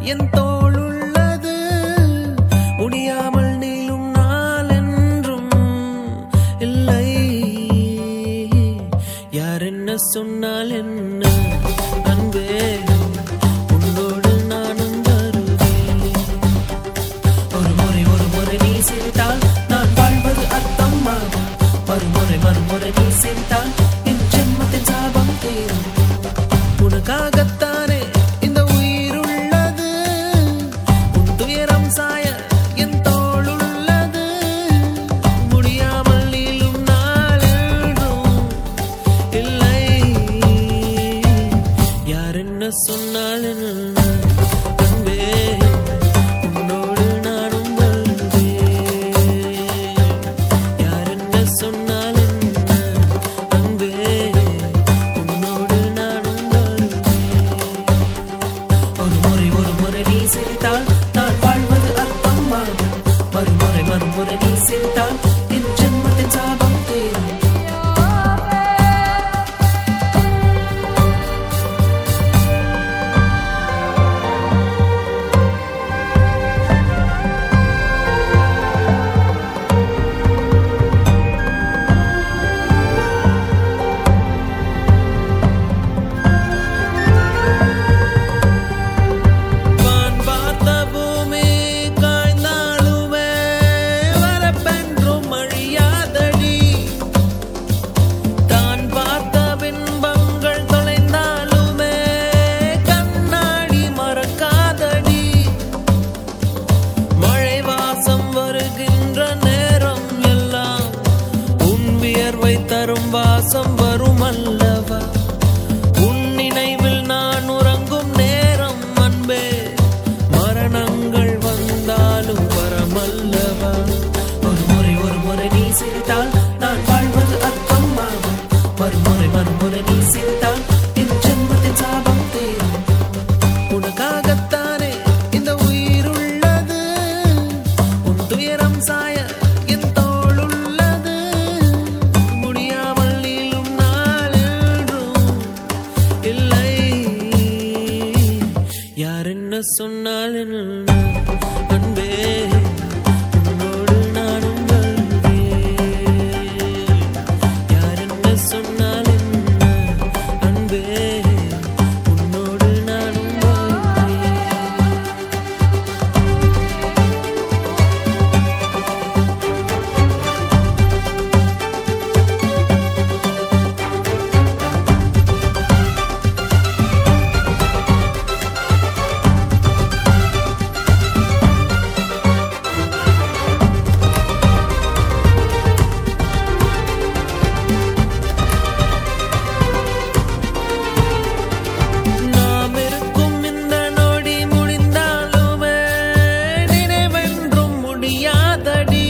என் தோளுள்ளது. முடியாமல் நீளும் நாள் என்றும் இல்லை. யார் என்ன சொன்னால் என்ன அன்பே, உன்னோடு நானும் வருவேன். ஒரு முறை நீ சிரித்தால் நான் வாழ்வது அர்த்தமாகும். மறுமுறை நீ சிரித்தால் என் ஜென்மத்தின் சாபம் தீரும். உனக்காகத்தானே இந்த உயிர் உள்ளது. உன் துயரம் சாய என் தோள் உள்ளது. முடியாமல் நீளும் நாள் என்றும் இல்லை. யார் என்ன சொன்னால் என்ன அன்பே, உன்னோடு நானும் வருவேன். யார் என்ன சொன்னால் என்ன அன்பே, உன்னோடு நானும் வருவேன். ஒரு முறை நீ சிரித்தால் நான் வாழ்வது அர்த்தமாகும். மறுமுறை நீ சிரித்தால் என் ஜென்மத்தின் சாபம் தீரும். தரும் வாசம் வரும் அல்லவா, உன் நினைவில் நான் உறங்கும் நேரம் அன்பே. மரணங்கள் வந்தாலும் வரமல்லவா. ஒரு முறை நீ சிரித்தால் நான் வாழ்வது அர்த்தமாகும். மறுமுறை நீ சிரித்தால் என் ஜென்மத்தின் சாபம் தீரும். உனக்காகத்தானே இந்த உயிர் உள்ளது. உன் துயரம் சாய என் தோள் உள்ளது. முடியாமல் நீளும் நாள் என்றும் இல்லை. யார் என்ன சொன்னால் என்ன அன்பே, உன்னோடு நானும் வருவேன். யார் என்ன சொன்னால் என்ன அன்பே, உன்னோடு நானும் வருவேன். நாம் இருக்கும் இந்த நொடி முடிந்தாலுமே நினைவென்றும் முடியாதடி.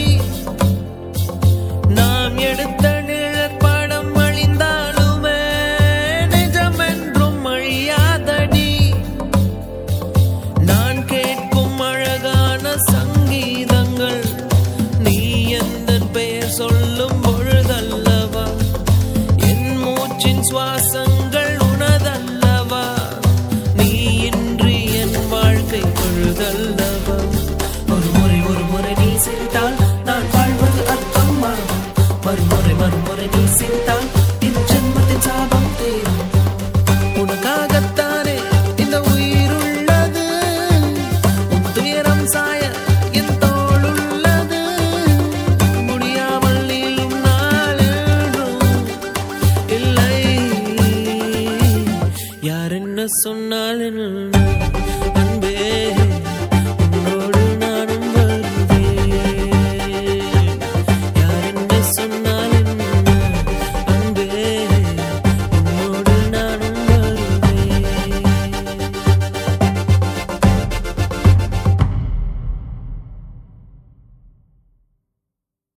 நாம் எடுத்த நிழற்படம் அழிந்தாலுமே நிஜமென்றும் அழியாதடி. நான் கேட்கும் அழகான சங்கீதங்கள் நீ எந்தன் பெயர் சொல்லும் பொழுதல்லவா. என் மூச்சின் சுவாசங்கள் உனதல்லவா. நீ இன்றி என் வாழ்க்கை பொழுதல்லவா. ஒரு முறை நீ சிரித்தால் நான் வாழ்வது அர்த்தமாகும். மறுமுறை நீ சிரித்தால் என் ஜென்மத்தின் சாபம் தீரும். உனக்காகத்தானே இந்த உயிர் உள்ளது. உன் துயரம் சாய என் தோள் உள்ளது. முடியாமல் நீளும் நாள் என்றும் இல்லை. யார் என்ன சொன்னால் என்ன